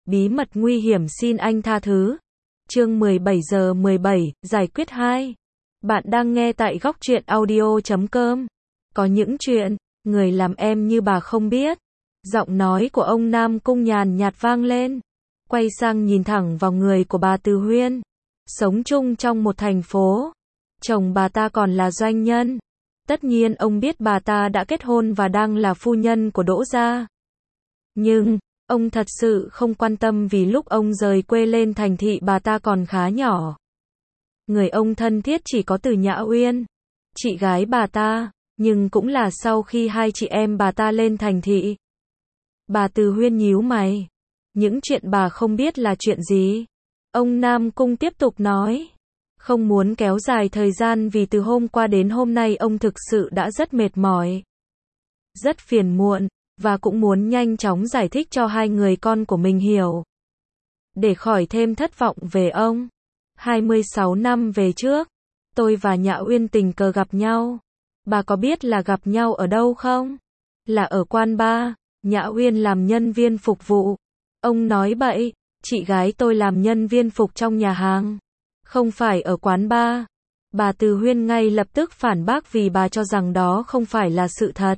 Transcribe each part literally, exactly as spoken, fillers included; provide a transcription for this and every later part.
Bí mật nguy hiểm xin anh tha thứ. Chương mười bảy giờ mười bảy, giải quyết hai. Bạn đang nghe tại góc truyện audio chấm com. Có những chuyện, người làm em như bà không biết. Giọng nói của ông Nam Cung nhàn nhạt vang lên. Quay sang nhìn thẳng vào người của bà Từ Huyên. Sống chung trong một thành phố. Chồng bà ta còn là doanh nhân. Tất nhiên ông biết bà ta đã kết hôn và đang là phu nhân của Đỗ gia. Nhưng, ông thật sự không quan tâm vì lúc ông rời quê lên thành thị bà ta còn khá nhỏ. Người ông thân thiết chỉ có Từ Nhã Uyên, chị gái bà ta, nhưng cũng là sau khi hai chị em bà ta lên thành thị. Bà Từ Huyên nhíu mày. Những chuyện bà không biết là chuyện gì? Ông Nam Cung tiếp tục nói. Không muốn kéo dài thời gian vì từ hôm qua đến hôm nay ông thực sự đã rất mệt mỏi. Rất phiền muộn, và cũng muốn nhanh chóng giải thích cho hai người con của mình hiểu. Để khỏi thêm thất vọng về ông. hai mươi sáu năm về trước, tôi và Nhã Uyên tình cờ gặp nhau. Bà có biết là gặp nhau ở đâu không? Là ở quán bar, Nhã Uyên làm nhân viên phục vụ. Ông nói bậy, chị gái tôi làm nhân viên phục trong nhà hàng. Không phải ở quán bar. Bà Từ Huyên ngay lập tức phản bác vì bà cho rằng đó không phải là sự thật.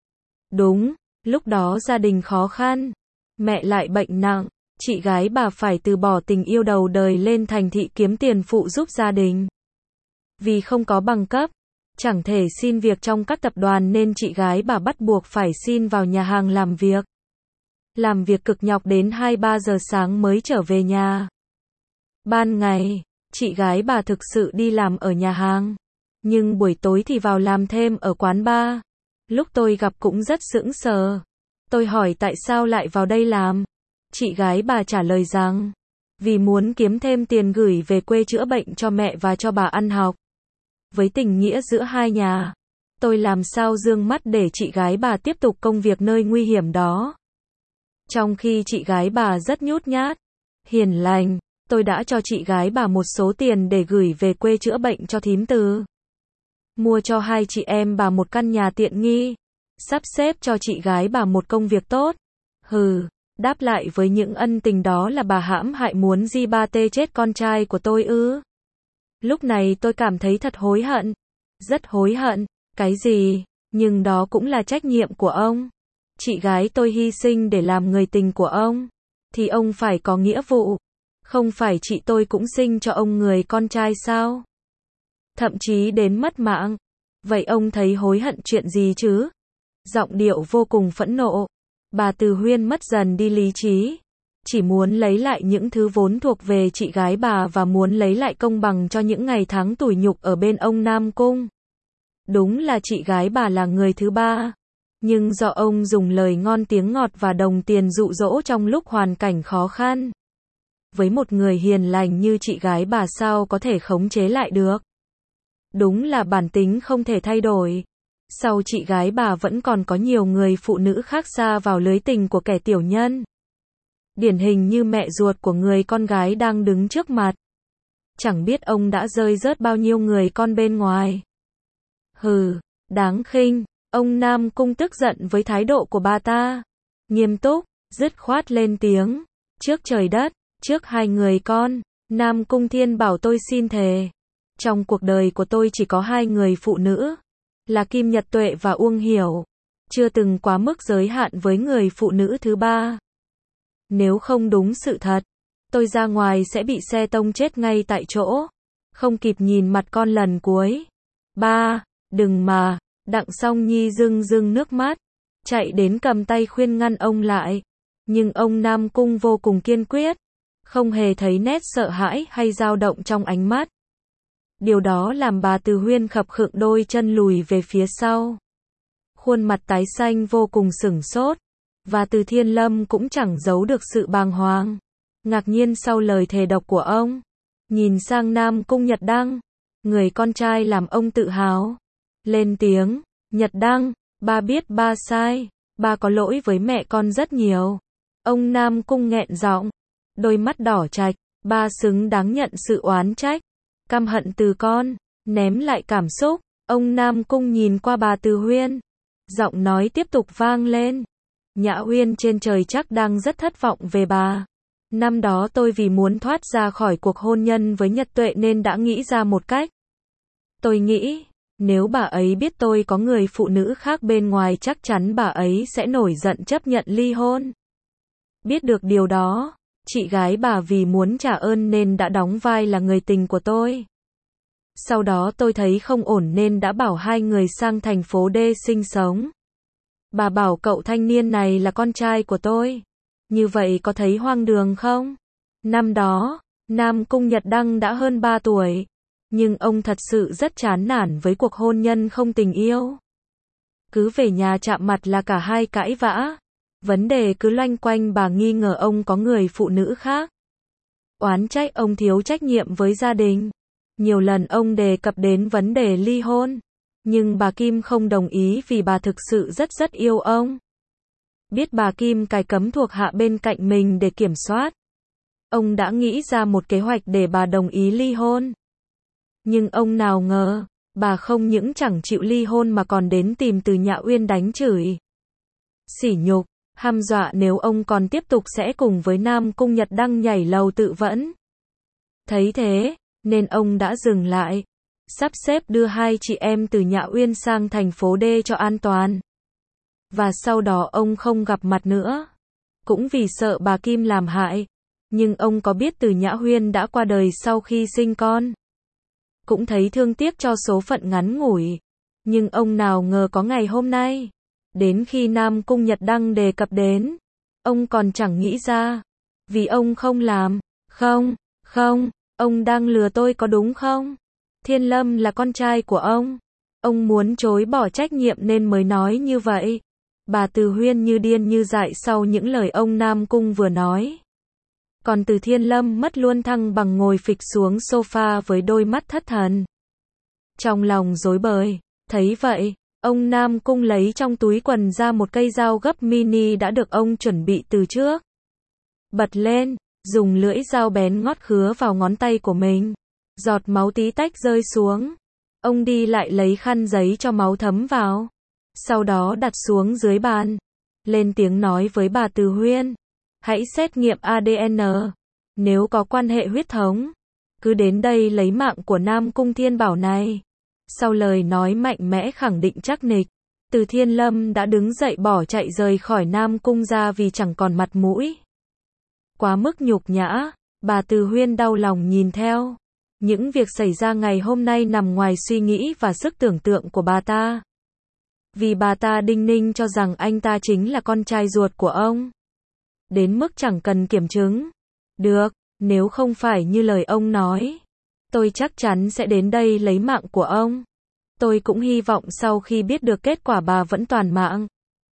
Đúng, lúc đó gia đình khó khăn. Mẹ lại bệnh nặng, chị gái bà phải từ bỏ tình yêu đầu đời lên thành thị kiếm tiền phụ giúp gia đình. Vì không có bằng cấp, chẳng thể xin việc trong các tập đoàn nên chị gái bà bắt buộc phải xin vào nhà hàng làm việc. Làm việc cực nhọc đến hai ba giờ sáng mới trở về nhà. Ban ngày, chị gái bà thực sự đi làm ở nhà hàng, nhưng buổi tối thì vào làm thêm ở quán bar. Lúc tôi gặp cũng rất sững sờ. Tôi hỏi tại sao lại vào đây làm. Chị gái bà trả lời rằng, vì muốn kiếm thêm tiền gửi về quê chữa bệnh cho mẹ và cho bà ăn học. Với tình nghĩa giữa hai nhà, tôi làm sao dương mắt để chị gái bà tiếp tục công việc nơi nguy hiểm đó. Trong khi chị gái bà rất nhút nhát, hiền lành, tôi đã cho chị gái bà một số tiền để gửi về quê chữa bệnh cho thím Từ. Mua cho hai chị em bà một căn nhà tiện nghi. Sắp xếp cho chị gái bà một công việc tốt. Hừ, đáp lại với những ân tình đó là bà hãm hại muốn di ba tê chết con trai của tôi ư. Lúc này tôi cảm thấy thật hối hận. Rất hối hận. Cái gì? Nhưng đó cũng là trách nhiệm của ông. Chị gái tôi hy sinh để làm người tình của ông. Thì ông phải có nghĩa vụ. Không phải chị tôi cũng sinh cho ông người con trai sao? Thậm chí đến mất mạng. Vậy ông thấy hối hận chuyện gì chứ? Giọng điệu vô cùng phẫn nộ. Bà Từ Huyên mất dần đi lý trí. Chỉ muốn lấy lại những thứ vốn thuộc về chị gái bà và muốn lấy lại công bằng cho những ngày tháng tủi nhục ở bên ông Nam Cung. Đúng là chị gái bà là người thứ ba. Nhưng do ông dùng lời ngon tiếng ngọt và đồng tiền dụ dỗ trong lúc hoàn cảnh khó khăn. Với một người hiền lành như chị gái bà sao có thể khống chế lại được. Đúng là bản tính không thể thay đổi. Sau chị gái bà vẫn còn có nhiều người phụ nữ khác xa vào lưới tình của kẻ tiểu nhân. Điển hình như mẹ ruột của người con gái đang đứng trước mặt. Chẳng biết ông đã rơi rớt bao nhiêu người con bên ngoài. Hừ, đáng khinh. Ông Nam Cung tức giận với thái độ của bà ta. Nghiêm túc, dứt khoát lên tiếng. Trước trời đất, trước hai người con, Nam Cung Thiên bảo tôi xin thề. Trong cuộc đời của tôi chỉ có hai người phụ nữ. Là Kim Nhật Tuệ và Uông Hiểu. Chưa từng quá mức giới hạn với người phụ nữ thứ ba. Nếu không đúng sự thật, tôi ra ngoài sẽ bị xe tông chết ngay tại chỗ. Không kịp nhìn mặt con lần cuối. Ba, đừng mà. Đặng Song Nhi rưng rưng nước mắt. Chạy đến cầm tay khuyên ngăn ông lại. Nhưng ông Nam Cung vô cùng kiên quyết. Không hề thấy nét sợ hãi hay dao động trong ánh mắt. Điều đó làm bà Từ Huyên khập khựng đôi chân lùi về phía sau. Khuôn mặt tái xanh vô cùng sửng sốt. Và Từ Thiên Lâm cũng chẳng giấu được sự bàng hoàng. Ngạc nhiên sau lời thề độc của ông. Nhìn sang Nam Cung Nhật Đăng. Người con trai làm ông tự hào. Lên tiếng. Nhật Đăng, ba biết ba sai. Ba có lỗi với mẹ con rất nhiều. Ông Nam Cung nghẹn giọng. Đôi mắt đỏ trạch. Ba xứng đáng nhận sự oán trách. Căm hận từ con, ném lại cảm xúc, ông Nam Cung nhìn qua bà Từ Huyên. Giọng nói tiếp tục vang lên. Nhã Uyên trên trời chắc đang rất thất vọng về bà. Năm đó tôi vì muốn thoát ra khỏi cuộc hôn nhân với Nhật Tuệ nên đã nghĩ ra một cách. Tôi nghĩ, nếu bà ấy biết tôi có người phụ nữ khác bên ngoài chắc chắn bà ấy sẽ nổi giận chấp nhận ly hôn. Biết được điều đó, chị gái bà vì muốn trả ơn nên đã đóng vai là người tình của tôi. Sau đó tôi thấy không ổn nên đã bảo hai người sang thành phố D sinh sống. Bà bảo cậu thanh niên này là con trai của tôi. Như vậy có thấy hoang đường không? Năm đó, Nam Cung Nhật Đăng đã hơn ba tuổi. Nhưng ông thật sự rất chán nản với cuộc hôn nhân không tình yêu. Cứ về nhà chạm mặt là cả hai cãi vã. Vấn đề cứ loanh quanh bà nghi ngờ ông có người phụ nữ khác. Oán trách ông thiếu trách nhiệm với gia đình. Nhiều lần ông đề cập đến vấn đề ly hôn. Nhưng bà Kim không đồng ý vì bà thực sự rất rất yêu ông. Biết bà Kim cài cấm thuộc hạ bên cạnh mình để kiểm soát. Ông đã nghĩ ra một kế hoạch để bà đồng ý ly hôn. Nhưng ông nào ngờ, bà không những chẳng chịu ly hôn mà còn đến tìm Từ Nhã Uyên đánh chửi. Sỉ nhục, hăm dọa nếu ông còn tiếp tục sẽ cùng với Nam Cung Nhật Đăng nhảy lầu tự vẫn. Thấy thế, nên ông đã dừng lại. Sắp xếp đưa hai chị em Từ Nhã Uyên sang thành phố D cho an toàn. Và sau đó ông không gặp mặt nữa. Cũng vì sợ bà Kim làm hại. Nhưng ông có biết Từ Nhã Uyên đã qua đời sau khi sinh con. Cũng thấy thương tiếc cho số phận ngắn ngủi. Nhưng ông nào ngờ có ngày hôm nay. Đến khi Nam Cung Nhật Đăng đề cập đến. Ông còn chẳng nghĩ ra. Vì ông không làm. Không, không, ông đang lừa tôi có đúng không? Thiên Lâm là con trai của ông. Ông muốn chối bỏ trách nhiệm nên mới nói như vậy. Bà Từ Huyên như điên như dại sau những lời ông Nam Cung vừa nói. Còn Từ Thiên Lâm mất luôn thăng bằng ngồi phịch xuống sofa với đôi mắt thất thần. Trong lòng rối bời, thấy vậy, ông Nam Cung lấy trong túi quần ra một cây dao gấp mini đã được ông chuẩn bị từ trước. Bật lên, dùng lưỡi dao bén ngót khứa vào ngón tay của mình. Giọt máu tí tách rơi xuống. Ông đi lại lấy khăn giấy cho máu thấm vào. Sau đó đặt xuống dưới bàn. Lên tiếng nói với bà Từ Huyên. Hãy xét nghiệm a đê en. Nếu có quan hệ huyết thống, cứ đến đây lấy mạng của Nam Cung Thiên Bảo này. Sau lời nói mạnh mẽ khẳng định chắc nịch, Từ Thiên Lâm đã đứng dậy bỏ chạy rời khỏi Nam Cung ra vì chẳng còn mặt mũi. Quá mức nhục nhã, bà Từ Huyên đau lòng nhìn theo. Những việc xảy ra ngày hôm nay nằm ngoài suy nghĩ và sức tưởng tượng của bà ta. Vì bà ta đinh ninh cho rằng anh ta chính là con trai ruột của ông. Đến mức chẳng cần kiểm chứng. Được, nếu không phải như lời ông nói, tôi chắc chắn sẽ đến đây lấy mạng của ông. Tôi cũng hy vọng sau khi biết được kết quả bà vẫn toàn mạng.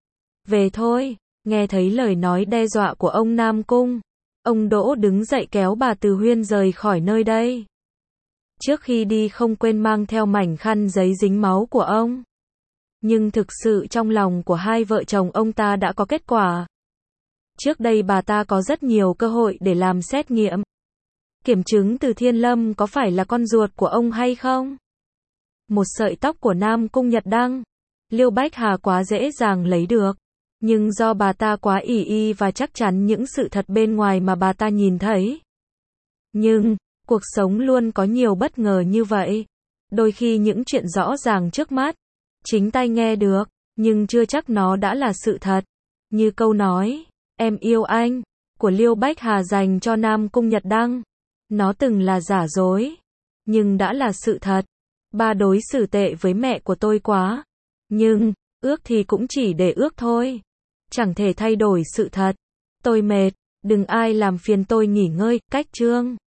Về thôi, nghe thấy lời nói đe dọa của ông Nam Cung. Ông Đỗ đứng dậy kéo bà Từ Huyên rời khỏi nơi đây. Trước khi đi không quên mang theo mảnh khăn giấy dính máu của ông. Nhưng thực sự trong lòng của hai vợ chồng ông ta đã có kết quả. Trước đây bà ta có rất nhiều cơ hội để làm xét nghiệm. Kiểm chứng Từ Thiên Lâm có phải là con ruột của ông hay không? Một sợi tóc của Nam Cung Nhật Đăng, Liêu Bách Hà quá dễ dàng lấy được. Nhưng do bà ta quá ỷ y và chắc chắn những sự thật bên ngoài mà bà ta nhìn thấy. Nhưng, cuộc sống luôn có nhiều bất ngờ như vậy. Đôi khi những chuyện rõ ràng trước mắt, chính tai nghe được, nhưng chưa chắc nó đã là sự thật. Như câu nói, em yêu anh, của Liêu Bách Hà dành cho Nam Cung Nhật Đăng. Nó từng là giả dối, nhưng đã là sự thật. Ba đối xử tệ với mẹ của tôi quá. Nhưng, ước thì cũng chỉ để ước thôi. Chẳng thể thay đổi sự thật. Tôi mệt, đừng ai làm phiền tôi nghỉ ngơi, cách chương.